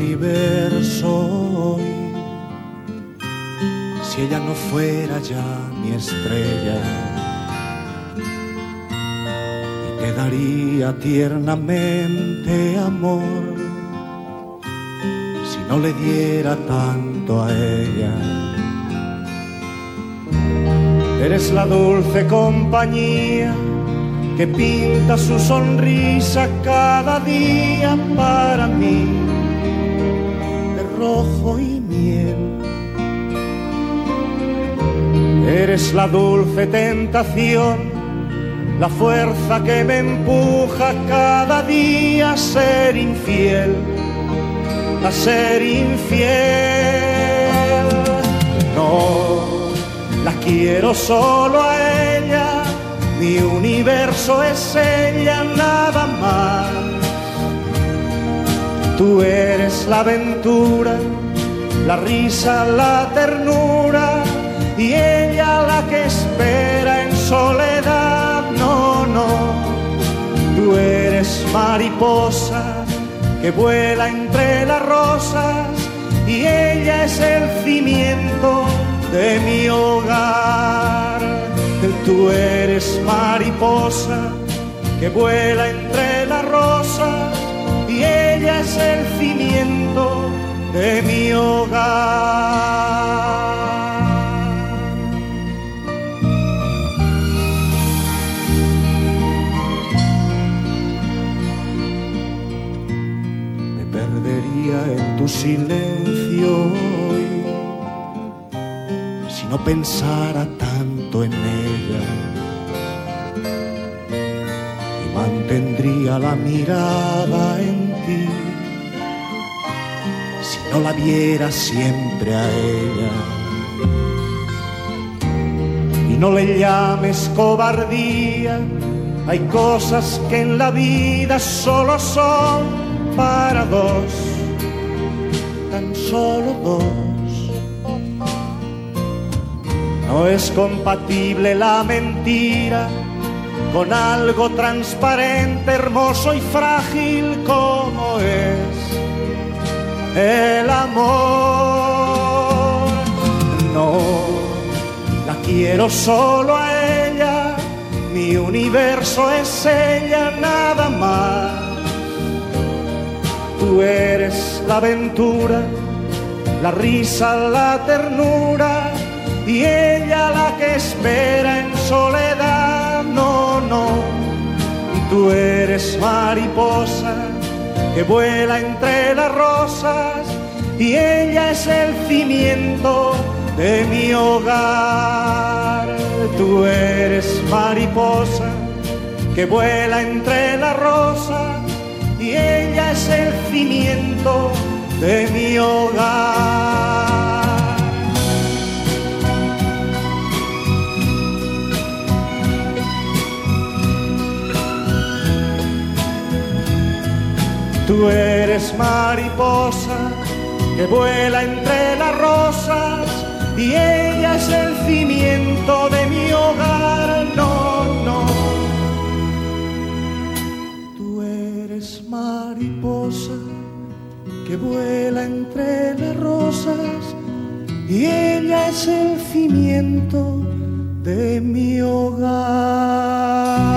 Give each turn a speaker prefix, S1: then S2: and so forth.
S1: universo hoy si ella no fuera ya mi estrella? Y te daría tiernamente amor si no le diera tanto a ella. Eres la dulce compañía que pinta su sonrisa cada día para mí de rojo y miel. Eres la dulce tentación, la fuerza que me empuja cada día a ser infiel, a ser infiel. No, la quiero solo a ella, mi universo es ella, nada más. Tú eres la aventura, la risa, la ternura, y ella la que espera en soledad. No, no, tú eres mariposa que vuela entre las rosas, y ella es el cimiento de mi hogar. Tú eres mariposa que vuela entre las rosas, y ella es el cimiento de mi hogar. Me perdería en tu silencio hoy si no pensara tanto en ella, y mantendría la mirada en ti si no la viera siempre a ella. Y no le llames cobardía, hay cosas que en la vida solo son para dos, tan solo dos. No es compatible la mentira con algo transparente, hermoso y frágil como es el amor. No, la quiero solo a ella, mi universo es ella, nada más. Tú eres la aventura, la risa, la ternura, y ella la que espera en soledad. No, no, tú eres mariposa que vuela entre las rosas, y ella es el cimiento de mi hogar. Tú eres mariposa que vuela entre las rosas, y ella es el cimiento de mi hogar. Tú eres mariposa que vuela entre las rosas, y ella es el cimiento de mi hogar. No, no. Tú eres mariposa que vuela entre las rosas, y ella es el cimiento de mi hogar.